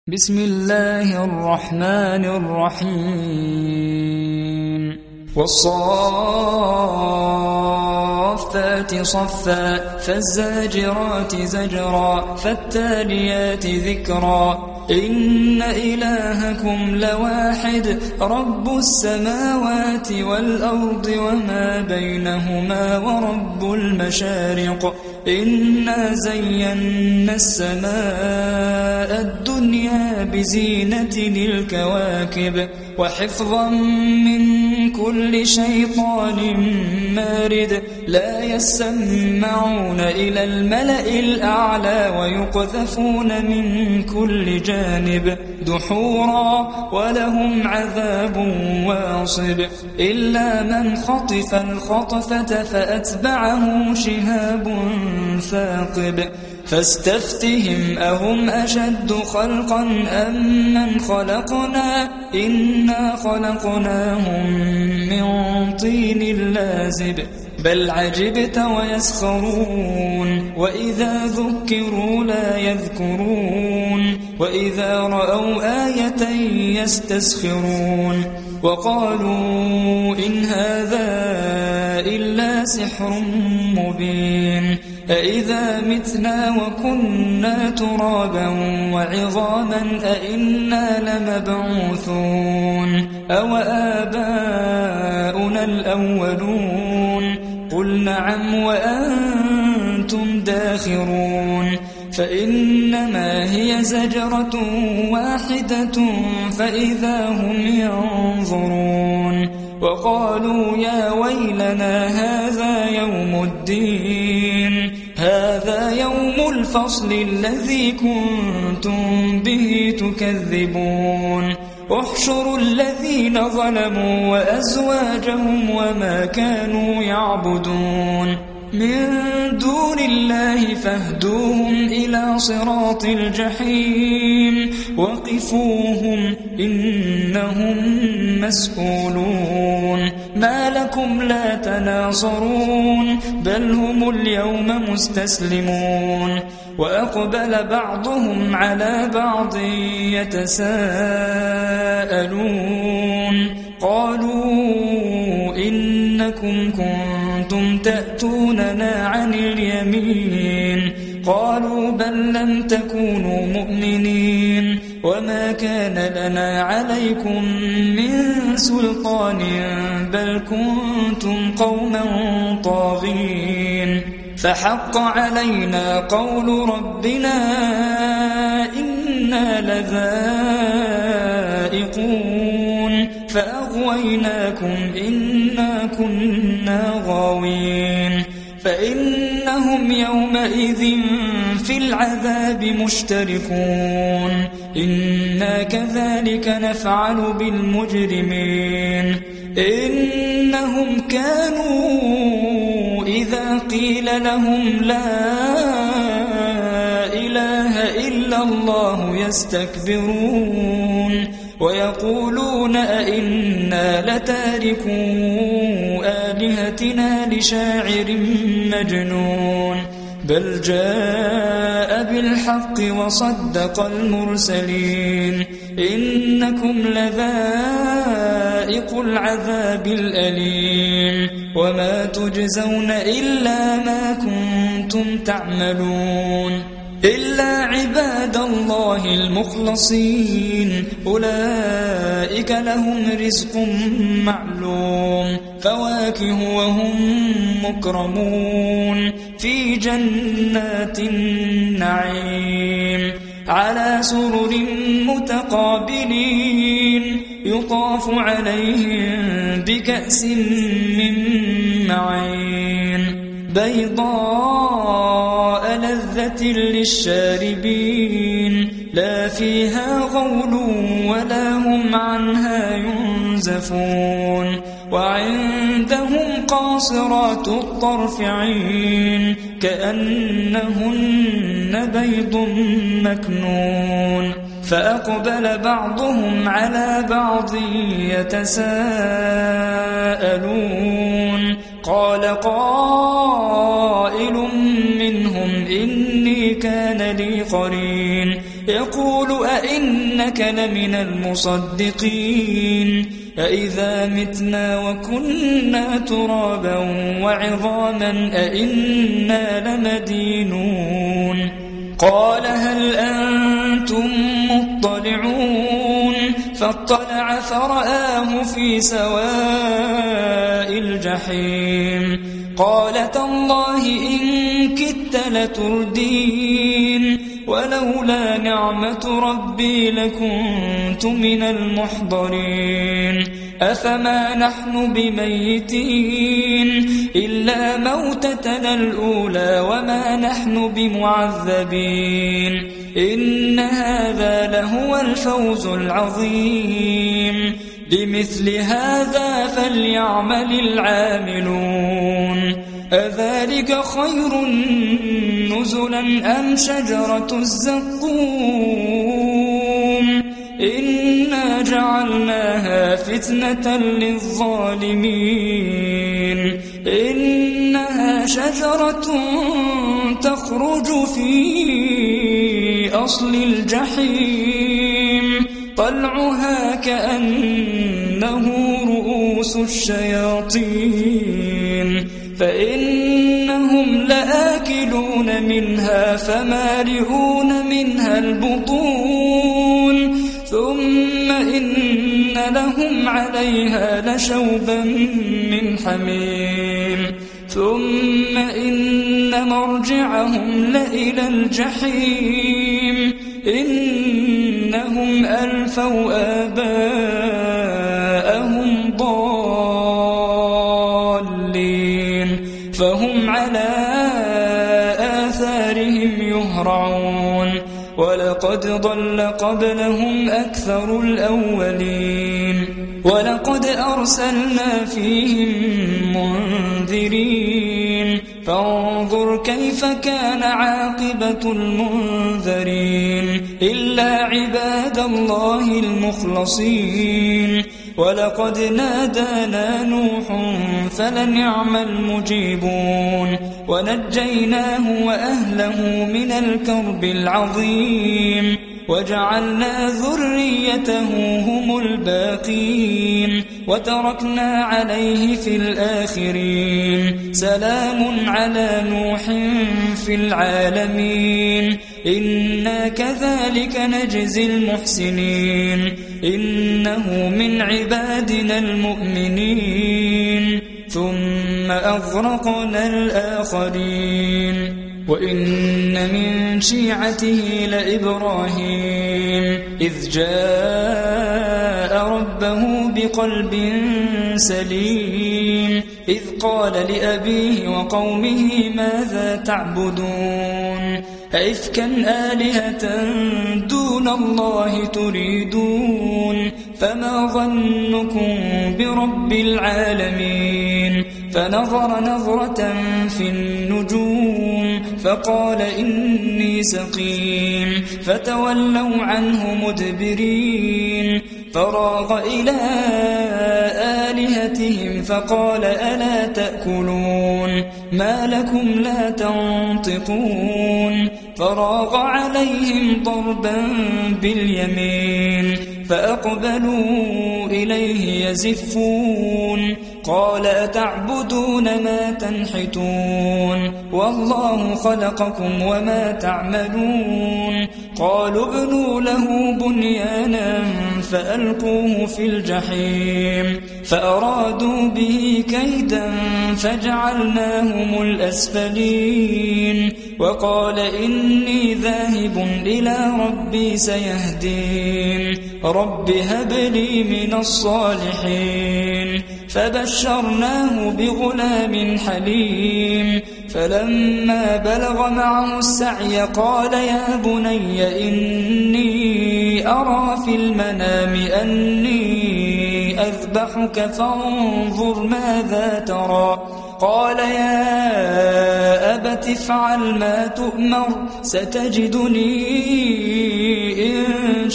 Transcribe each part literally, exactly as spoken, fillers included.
بسم الله الرحمن الرحيم والصافات صفا فالزاجرات زجرا فالتاليات ذكرا إن إلهكم لواحد رب السماوات والأرض وما بينهما ورب المشارق إنا زينا السماء الدنيا بزينة الكواكب وحفظا من كل شيطان مارد لا يسمعون إلى الملأ الأعلى ويقذفون من كل جانب دحورا ولهم عذاب واصب إلا من خطف الخطفة فأتبعه شهاب ثاقب فاستفتهم أهم أشد خلقا أم من خلقنا إنا خلقناهم من طين لازب بل عجبت ويسخرون وإذا ذكروا لا يذكرون وإذا رأوا آية يستسخرون وقالوا إن هذا إلا سحر مبين أإذا متنا وكنا ترابا وعظاما أإنا لمبعوثون أو آباؤنا الأولون قل نعم وأنتم داخرون فإنما هي زجرة واحدة فإذا هم ينظرون وقالوا يا ويلنا هذا يوم الدين هذا يوم الفصل الذي كنتم به تكذبون احشروا الذين ظلموا وأزواجهم وما كانوا يعبدون من دون الله فاهدوهم إلى صراط الجحيم وقفوهم إنهم مسؤولون ما لكم لا تناصرون بل هم اليوم مستسلمون وأقبل بعضهم على بعض يتساءلون قالوا إنكم كنتم تأتوننا عن اليمين قالوا بل لم تكونوا مؤمنين وما كان لنا عليكم من سلطان بل كنتم قوما طاغين فحق علينا قول ربنا إنا لذائقون فأغويناكم إنا كنا غاوين فإنهم يومئذ في العذاب مشتركون إنا كذلك نفعل بالمجرمين إنهم كانوا إذا قيل لهم لا إله إلا الله يستكبرون ويقولون أئنا لتاركو آلهتنا لشاعر مجنون بل جاء بالحق وصدق المرسلين إنكم لذائق العذاب الأليم وما تجزون إلا ما كنتم تعملون إلا عباد الله المخلصين أولئك لهم رزق معلوم فواكه وهم مكرمون في جنات النعيم على سرر متقابلين يطاف عليهم بكأس من معين بيضاء لذة للشاربين لا فيها غول ولا هم عنها ينزفون وعندهم قاصرات الطرف عين كأنهن بيض مكنون فأقبل بعضهم على بعض يتساءلون قال قائل منهم إني كان لي قرين يقول أئنك لمن المصدقين أئذا متنا وكنا ترابا وعظاما أئنا لمدينون قال هل أنتم مطلعون فاطلع فرآه في سواء الجحيم قال تالله إن كدت لتردين ولولا نعمة ربي لكنت من المحضرين أفما نحن بميتين إلا موتتنا الأولى وما نحن بمعذبين إن هذا لهو الفوز العظيم لمثل هذا فليعمل العاملون أذلك خير نزلا أم شجرة الزقوم إنا جعلناها فتنة للظالمين إنها شجرة تخرج في أصل الجحيم طلعها كأنه رؤوس الشياطين فإنهم لآكلون منها فمالئون منها البطون ثم إن لهم عليها لشوبا من حميم ثم إن مرجعهم لإلى الجحيم إنهم ألفوا آباءهم ضالين فهم على آثارهم يهرعون ولقد ضل قبلهم أكثر الأولين ولقد أرسلنا فيهم منذرين فانظر كيف كان عاقبة المنذرين إلا عباد الله المخلصين ولقد نادانا نوح فلنعم المجيبون ونجيناه وأهله من الكرب العظيم وجعلنا ذريته هم الباقين وتركنا عليه في الآخرين سلام على نوح في العالمين إنا كذلك نجزي المحسنين إنه من عبادنا المؤمنين ثم أغرقنا الآخرين وإن من شيعته لإبراهيم إذ جاء ربه بقلب سليم إذ قال لأبيه وقومه ماذا تعبدون أئفكا آلهة دون الله تريدون فما ظنكم برب العالمين فنظر نظرة في النجوم فقال إني سقيم فتولوا عنه مدبرين فراغ إلى آلهتهم فقال ألا تأكلون ما لكم لا تنطقون فراغ عليهم ضربا باليمين فأقبلوا إليه يزفون قال أتعبدون ما تنحتون والله خلقكم وما تعملون قالوا ابنوا له بنيانا فألقوه في الجحيم فأرادوا به كيدا فجعلناهم الأسفلين وقال إني ذاهب إلى ربي سيهدين رب هب لي من الصالحين فبشرناه بغلام حليم فلما بلغ معه السعي قال يا بني إني أرى في المنام أني أذبحك فانظر ماذا ترى قال يا أبت افعل ما تؤمر ستجدني إن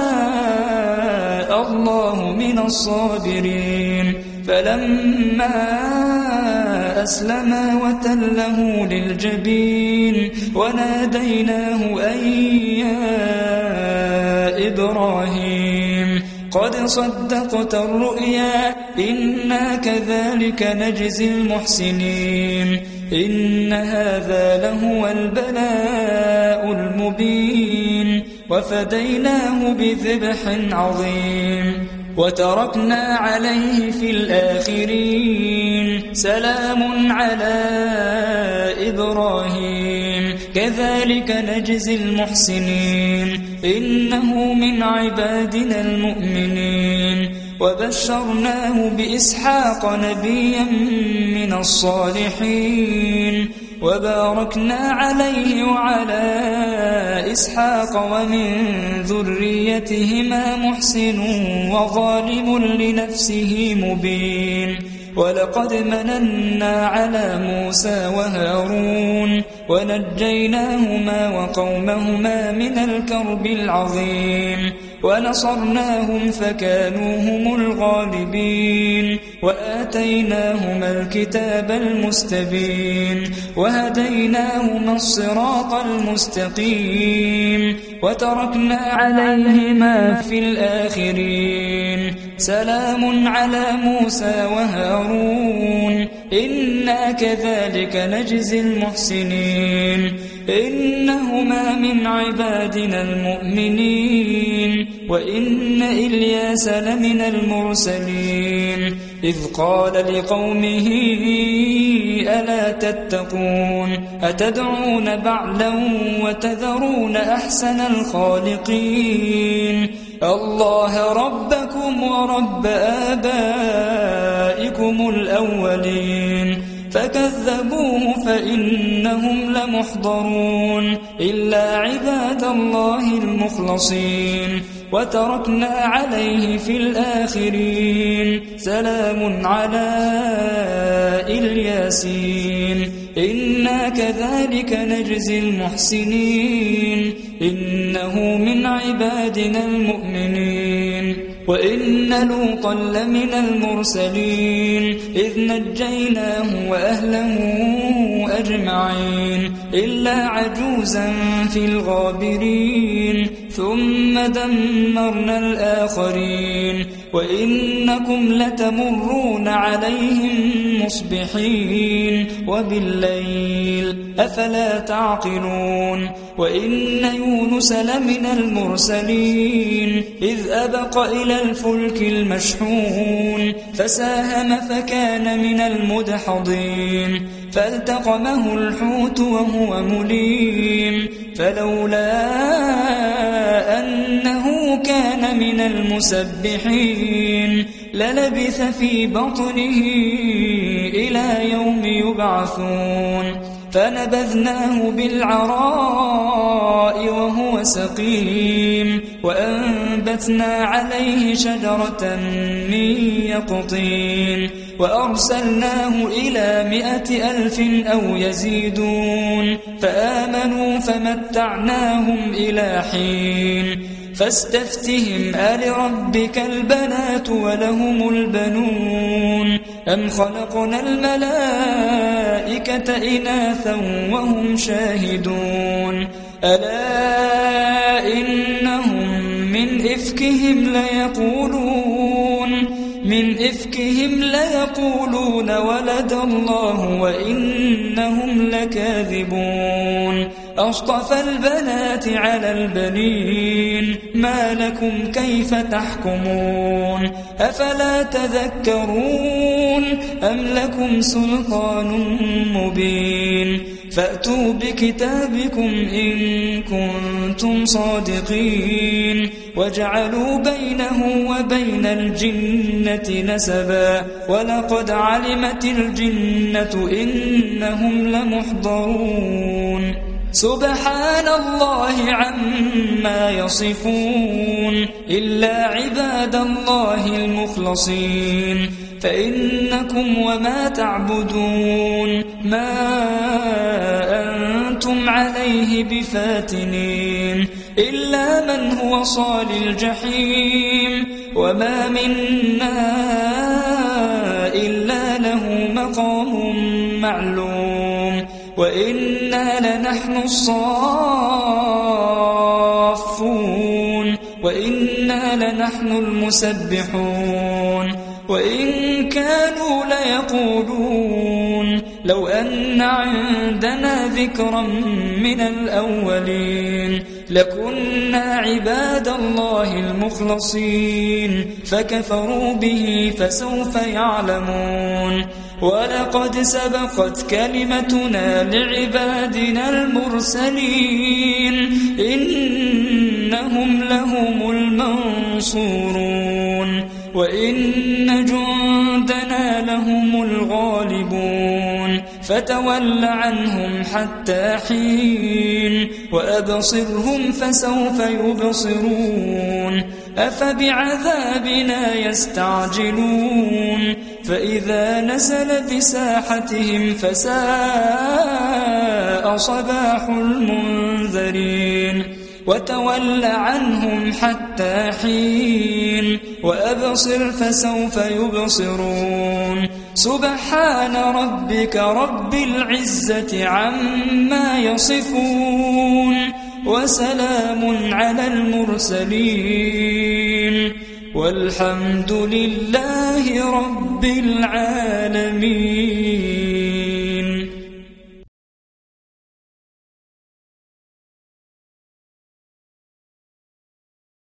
شاء الله من الصابرين فلما أسلما وتله للجبين وناديناه أن يا إبراهيم قد صدقت الرؤيا إنا كذلك نجزي المحسنين إن هذا لهو البلاء المبين وفديناه بذبح عظيم وتركنا عليه في الآخرين سلام على إبراهيم كذلك نجزي المحسنين إنه من عبادنا المؤمنين وبشرناه بإسحاق نبيا من الصالحين وباركنا عليه وعلى إسحاق ومن ذريتهما محسن وظالم لنفسه مبين ولقد مننا على موسى وهارون ونجيناهما وقومهما من الكرب العظيم ونصرناهم فكانوا هم الغالبين وآتيناهما الكتاب المستبين وهديناهما الصراط المستقيم وتركنا عليهما في الآخرين سلام على موسى وهارون إنا كذلك نجزي المحسنين إنهما من عبادنا المؤمنين وإن إلياس لمن المرسلين إذ قال لقومه ألا تتقون أتدعون بعلا وتذرون أحسن الخالقين الله ربكم ورب آبائكم الأولين فكذبوه فإنهم لمحضرون إلا عباد الله المخلصين وتركنا عليه في الآخرين سلام على الياسين إنا كذلك نجزي المحسنين إنه من عبادنا المؤمنين وإن لوطا لمن المرسلين إذ نجيناه وأهله أجمعين إلا عجوزا في الغابرين ثم دمرنا الآخرين وإنكم لتمرون عليهم مصبحين وبالليل أفلا تعقلون وإن يونس لمن المرسلين إذ أبق إلى الفلك المشحون فساهم فكان من المدحضين فالتقمه الحوت وهو مليم فلولا أنه كان من المسبحين للبث في بطنه إلى يوم يبعثون فنبذناه بالعراء وهو سقيم وأنبتنا عليه شجرة من يقطين وأرسلناه إلى مائة ألف أو يزيدون فآمنوا فمتعناهم إلى حين فاستفتهم ألربك البنات ولهم البنون أم خلقنا الملائكة إناثا وهم شاهدون ألا إنهم من إفكهم ليقولون من إفكهم ليقولون ولد الله وإنهم لكاذبون أصطفى البنات على البنين ما لكم كيف تحكمون أفلا تذكرون أم لكم سلطان مبين فأتوا بكتابكم إن كنتم صادقين وجعلوا بينه وبين الجنة نسبا ولقد علمت الجنة إنهم لمحضرون سبحان الله عما يصفون إلا عباد الله المخلصين فإنكم وما تعبدون ما أنتم عليه بفاتنين إلا من هو صال الجحيم وما منا إلا له مقام معلوم وإنا لنحن الصافون وإنا لنحن المسبحون وإن كانوا ليقولون لو أن عندنا ذكرا من الأولين لكنا عباد الله المخلصين فكفروا به فسوف يعلمون ولقد سبقت كلمتنا لعبادنا المرسلين إنهم لهم المنصورون وإن جندنا لهم الغالبون فتول عنهم حتى حين وأبصرهم فسوف يبصرون أفبعذابنا يستعجلون فإذا نزل بساحتهم فساء صباح المنذرين وتول عنهم حتى حين وأبصر فسوف يبصرون سبحان ربك رب العزة عما يصفون وسلام على المرسلين والحمد لله رب العالمين.